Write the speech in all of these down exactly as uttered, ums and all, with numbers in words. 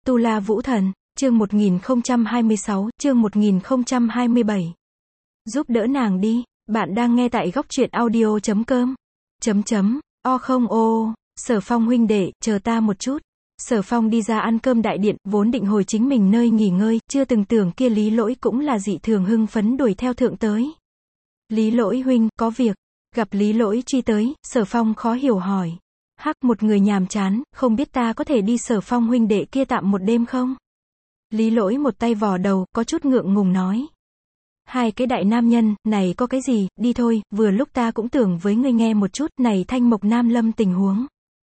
Tu La Vũ Thần, chương một nghìn không trăm hai mươi sáu, chương một nghìn không trăm hai mươi bảy. Giúp đỡ nàng đi, bạn đang nghe tại góc truyện audio chấm com. Chấm chấm, o không ô, Sở Phong huynh đệ, chờ ta một chút. Sở Phong đi ra ăn cơm đại điện, vốn định hồi chính mình nơi nghỉ ngơi, chưa từng tưởng kia Lý Lỗi cũng là dị thường hưng phấn đuổi theo thượng tới. Lý Lỗi huynh, có việc. Gặp Lý Lỗi truy tới, Sở Phong khó hiểu hỏi. Hắc, một người nhàm chán, không biết ta có thể đi Sở Phong huynh đệ kia tạm một đêm không? Lý Lỗi một tay vò đầu, có chút ngượng ngùng nói. Hai cái đại nam nhân, này có cái gì, đi thôi, vừa lúc ta cũng tưởng với ngươi nghe một chút, này Thanh Mộc Nam Lâm tình huống.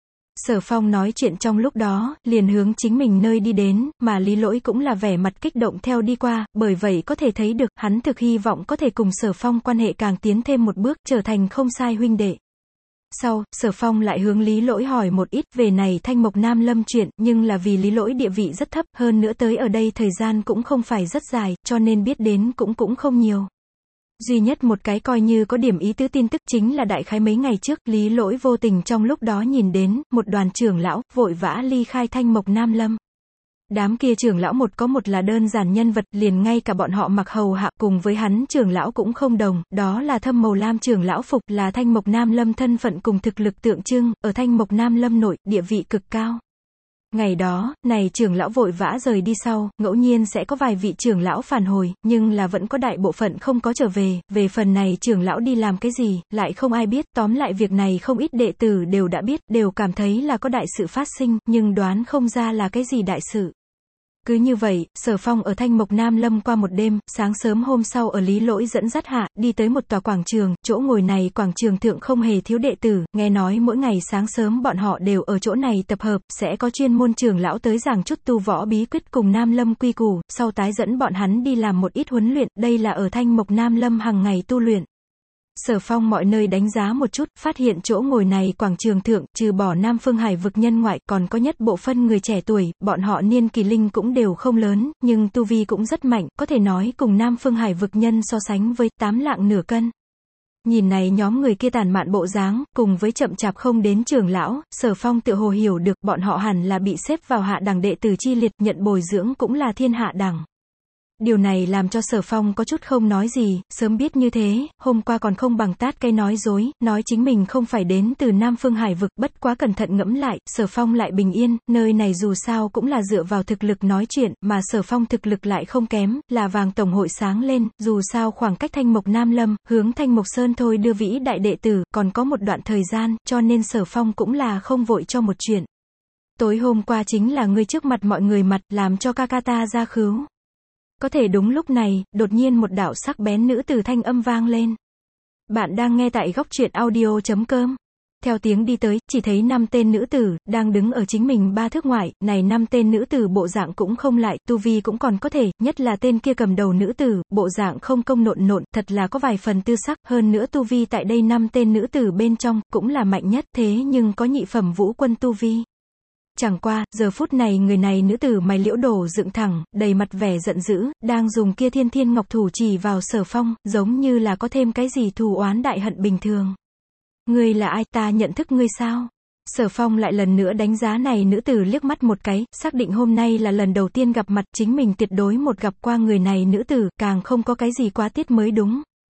Sở Phong nói chuyện trong lúc đó, liền hướng chính mình nơi đi đến, mà Lý Lỗi cũng là vẻ mặt kích động theo đi qua, bởi vậy có thể thấy được, hắn thực hy vọng có thể cùng Sở Phong quan hệ càng tiến thêm một bước, trở thành không sai huynh đệ. Sau, Sở Phong lại hướng Lý Lỗi hỏi một ít về này Thanh Mộc Nam Lâm chuyện, nhưng là vì Lý Lỗi địa vị rất thấp, hơn nữa tới ở đây thời gian cũng không phải rất dài, cho nên biết đến cũng cũng không nhiều. Duy nhất một cái coi như có điểm ý tứ tin tức chính là đại khái mấy ngày trước, Lý Lỗi vô tình trong lúc đó nhìn đến, một đoàn trưởng lão, vội vã ly khai Thanh Mộc Nam Lâm. Đám kia trưởng lão một có một là đơn giản nhân vật, liền ngay cả bọn họ mặc hầu hạ, cùng với hắn trưởng lão cũng không đồng, đó là Thâm Màu Lam trưởng lão phục, là Thanh Mộc Nam Lâm thân phận cùng thực lực tượng trưng, ở Thanh Mộc Nam Lâm nội, địa vị cực cao. Ngày đó, này trưởng lão vội vã rời đi sau, ngẫu nhiên sẽ có vài vị trưởng lão phản hồi, nhưng là vẫn có đại bộ phận không có trở về, về phần này trưởng lão đi làm cái gì, lại không ai biết, tóm lại việc này không ít đệ tử đều đã biết, đều cảm thấy là có đại sự phát sinh, nhưng đoán không ra là cái gì đại sự. Cứ như vậy, Sở Phong ở Thanh Mộc Nam Lâm qua một đêm, sáng sớm hôm sau ở Lý Lỗi dẫn dắt hạ, đi tới một tòa quảng trường, chỗ ngồi này quảng trường thượng không hề thiếu đệ tử, nghe nói mỗi ngày sáng sớm bọn họ đều ở chỗ này tập hợp, sẽ có chuyên môn trưởng lão tới giảng chút tu võ bí quyết cùng Nam Lâm quy củ, sau tái dẫn bọn hắn đi làm một ít huấn luyện, đây là ở Thanh Mộc Nam Lâm hàng ngày tu luyện. Sở Phong mọi nơi đánh giá một chút, phát hiện chỗ ngồi này quảng trường thượng, trừ bỏ Nam Phương Hải vực nhân ngoại, còn có nhất bộ phân người trẻ tuổi, bọn họ niên kỳ linh cũng đều không lớn, nhưng tu vi cũng rất mạnh, có thể nói cùng Nam Phương Hải vực nhân so sánh với tám lạng nửa cân. Nhìn này nhóm người kia tàn mạn bộ dáng, cùng với chậm chạp không đến trưởng lão, Sở Phong tự hồ hiểu được, bọn họ hẳn là bị xếp vào hạ đẳng đệ tử chi liệt, nhận bồi dưỡng cũng là thiên hạ đẳng. Điều này làm cho Sở Phong có chút không nói gì, sớm biết như thế, hôm qua còn không bằng tát cây nói dối, nói chính mình không phải đến từ Nam Phương Hải vực, bất quá cẩn thận ngẫm lại, Sở Phong lại bình yên, nơi này dù sao cũng là dựa vào thực lực nói chuyện, mà Sở Phong thực lực lại không kém, là vàng tổng hội sáng lên, dù sao khoảng cách Thanh Mộc Nam Lâm, hướng Thanh Mộc Sơn thôi đưa vĩ đại đệ tử, còn có một đoạn thời gian, cho nên Sở Phong cũng là không vội cho một chuyện. Tối hôm qua chính là ngươi trước mặt mọi người mặt, làm cho ca ca ta ra khứu. Có thể đúng lúc này, đột nhiên một đạo sắc bén nữ tử thanh âm vang lên. Bạn đang nghe tại góc truyện audio chấm com. Theo tiếng đi tới, chỉ thấy năm tên nữ tử, đang đứng ở chính mình ba thước ngoại, này năm tên nữ tử bộ dạng cũng không lại, tu vi cũng còn có thể, nhất là tên kia cầm đầu nữ tử, bộ dạng không công nộn nộn, thật là có vài phần tư sắc, hơn nữa tu vi tại đây năm tên nữ tử bên trong, cũng là mạnh nhất, thế nhưng có nhị phẩm vũ quân tu vi. Chẳng qua, giờ phút này người này nữ tử mày liễu đổ dựng thẳng, đầy mặt vẻ giận dữ, đang dùng kia thiên thiên ngọc thủ chỉ vào Sở Phong, giống như là có thêm cái gì thù oán đại hận bình thường. Ngươi là ai, ta nhận thức ngươi sao? Sở Phong lại lần nữa đánh giá này nữ tử liếc mắt một cái, xác định hôm nay là lần đầu tiên gặp mặt, chính mình tuyệt đối một gặp qua người này nữ tử, càng không có cái gì quá tiết mới đúng.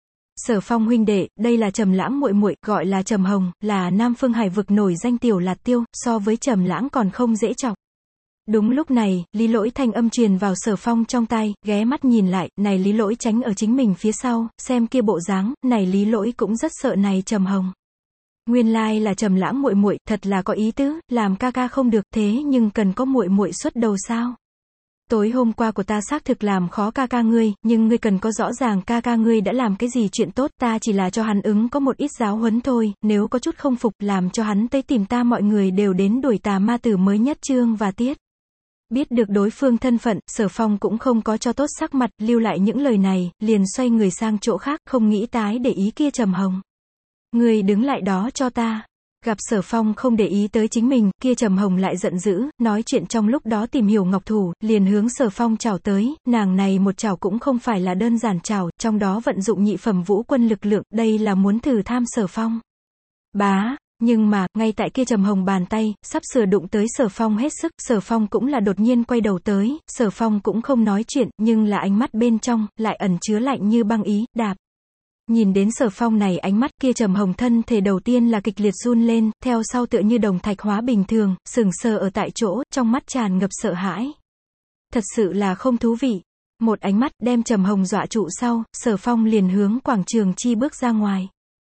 Sở Phong huynh đệ, đây là Trầm Lãng muội muội, gọi là Trầm Hồng, là Nam Phương Hải vực nổi danh tiểu lạt tiêu, so với Trầm Lãng còn không dễ chọc. Đúng lúc này, Lý Lỗi thanh âm truyền vào Sở Phong trong tai, ghé mắt nhìn lại, này Lý Lỗi tránh ở chính mình phía sau, xem kia bộ dáng, này Lý Lỗi cũng rất sợ này Trầm Hồng. Nguyên lai là Trầm Lãng muội muội, thật là có ý tứ, làm ca ca không được, thế nhưng cần có muội muội xuất đầu sao? Tối hôm qua của ta xác thực làm khó ca ca ngươi, nhưng ngươi cần có rõ ràng ca ca ngươi đã làm cái gì chuyện tốt, ta chỉ là cho hắn ứng có một ít giáo huấn thôi, nếu có chút không phục, làm cho hắn tới tìm ta, mọi người đều đến đuổi tà ma tử mới nhất chương và tiết. Biết được đối phương thân phận, Sở Phong cũng không có cho tốt sắc mặt, lưu lại những lời này, liền xoay người sang chỗ khác, không nghĩ tái để ý kia Trầm Hồng. Ngươi đứng lại đó cho ta. Gặp Sở Phong không để ý tới chính mình, kia Trầm Hồng lại giận dữ, nói chuyện trong lúc đó tìm hiểu ngọc thủ, liền hướng Sở Phong chảo tới, nàng này một chảo cũng không phải là đơn giản chảo, trong đó vận dụng nhị phẩm vũ quân lực lượng, đây là muốn thử tham Sở Phong. Bá, Nhưng mà, ngay tại kia Trầm Hồng bàn tay, sắp sửa đụng tới Sở Phong hết sức, Sở Phong cũng là đột nhiên quay đầu tới, Sở Phong cũng không nói chuyện, nhưng là ánh mắt bên trong, lại ẩn chứa lạnh như băng ý, đạp. Nhìn đến Sở Phong này ánh mắt kia Trầm Hồng thân thể đầu tiên là kịch liệt run lên, theo sau tựa như đồng thạch hóa bình thường, sừng sờ ở tại chỗ, trong mắt tràn ngập sợ hãi. Thật sự là không thú vị. Một ánh mắt đem Trầm Hồng dọa trụ sau, Sở Phong liền hướng quảng trường chi bước ra ngoài.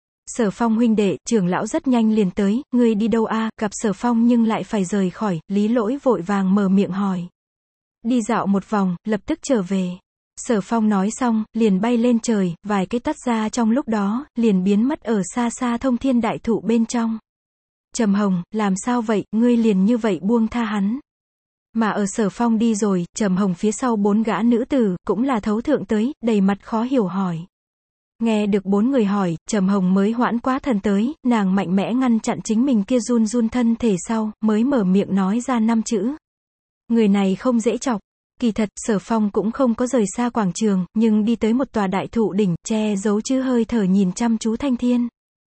Sở Phong huynh đệ, trưởng lão rất nhanh liền tới, ngươi đi đâu a? Gặp Sở Phong nhưng lại phải rời khỏi, Lý Lỗi vội vàng mở miệng hỏi. Đi dạo một vòng, lập tức trở về. Sở Phong nói xong, liền bay lên trời, vài cái tắt ra trong lúc đó, liền biến mất ở xa xa thông thiên đại thụ bên trong. Trầm Hồng, làm sao vậy, ngươi liền như vậy buông tha hắn. Mà ở Sở Phong đi rồi, Trầm Hồng phía sau bốn gã nữ tử, cũng là thấu thượng tới, đầy mặt khó hiểu hỏi. Nghe được bốn người hỏi, Trầm Hồng mới hoãn quá thần tới, nàng mạnh mẽ ngăn chặn chính mình kia run run thân thể sau, mới mở miệng nói ra năm chữ. Người này không dễ chọc. Kỳ thật, Sở Phong cũng không có rời xa quảng trường, nhưng đi tới một tòa đại thụ đỉnh, che giấu chữ hơi thở nhìn chăm chú Thanh Thiên.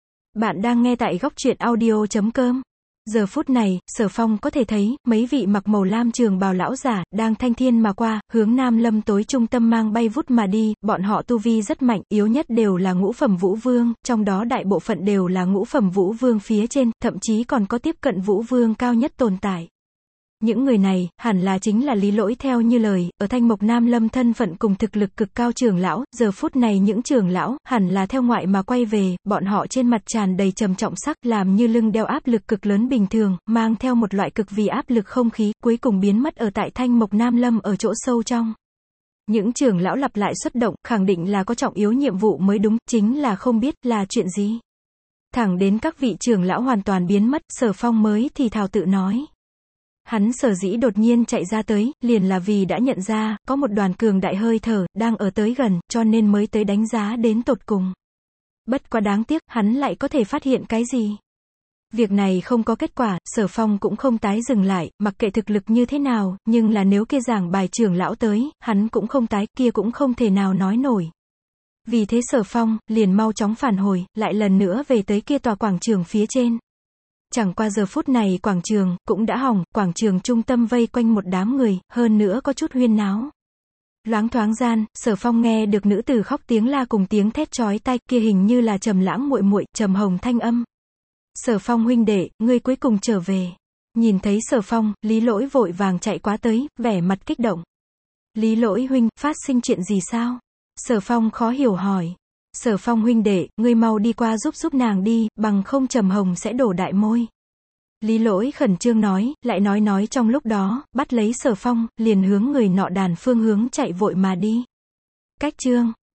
Bạn đang nghe tại góc truyện audio chấm com. Giờ phút này, Sở Phong có thể thấy, mấy vị mặc màu lam trường bào lão giả, đang thanh thiên mà qua, hướng Nam Lâm tối trung tâm mang bay vút mà đi, bọn họ tu vi rất mạnh, yếu nhất đều là ngũ phẩm vũ vương, trong đó đại bộ phận đều là ngũ phẩm vũ vương phía trên, thậm chí còn có tiếp cận vũ vương cao nhất tồn tại. Những người này, hẳn là chính là Lý Lỗi theo như lời, ở Thanh Mộc Nam Lâm thân phận cùng thực lực cực cao trưởng lão, giờ phút này những trưởng lão, hẳn là theo ngoại mà quay về, bọn họ trên mặt tràn đầy trầm trọng sắc, làm như lưng đeo áp lực cực lớn bình thường, mang theo một loại cực vì áp lực không khí, cuối cùng biến mất ở tại Thanh Mộc Nam Lâm ở chỗ sâu trong. Những trưởng lão lặp lại xuất động, khẳng định là có trọng yếu nhiệm vụ mới đúng, chính là không biết là chuyện gì. Thẳng đến các vị trưởng lão hoàn toàn biến mất, Sở Phong mới thì thào tự nói. Hắn sở dĩ đột nhiên chạy ra tới, liền là vì đã nhận ra, có một đoàn cường đại hơi thở, đang ở tới gần, cho nên mới tới đánh giá đến tột cùng. Bất quá đáng tiếc, hắn lại có thể phát hiện cái gì? Việc này không có kết quả, Sở Phong cũng không tái dừng lại, mặc kệ thực lực như thế nào, nhưng là nếu kia giảng bài trưởng lão tới, hắn cũng không tái, kia cũng không thể nào nói nổi. Vì thế Sở Phong, liền mau chóng phản hồi, lại lần nữa về tới kia tòa quảng trường phía trên. Chẳng qua giờ phút này quảng trường, cũng đã hỏng, quảng trường trung tâm vây quanh một đám người, hơn nữa có chút huyên náo. Loáng thoáng gian, Sở Phong nghe được nữ tử khóc tiếng la cùng tiếng thét chói tai, kia hình như là Trầm Lãng muội muội, Trầm Hồng thanh âm. Sở Phong huynh đệ, ngươi cuối cùng trở về. Nhìn thấy Sở Phong, Lý Lỗi vội vàng chạy quá tới, vẻ mặt kích động. Lý Lỗi huynh, phát sinh chuyện gì sao? Sở Phong khó hiểu hỏi. Sở Phong huynh đệ, ngươi mau đi qua giúp giúp nàng đi, bằng không Trầm Hồng sẽ đổ đại môi. Lý Lỗi khẩn trương nói, lại nói nói trong lúc đó, bắt lấy Sở Phong, liền hướng người nọ đàn phương hướng chạy vội mà đi. Cách chương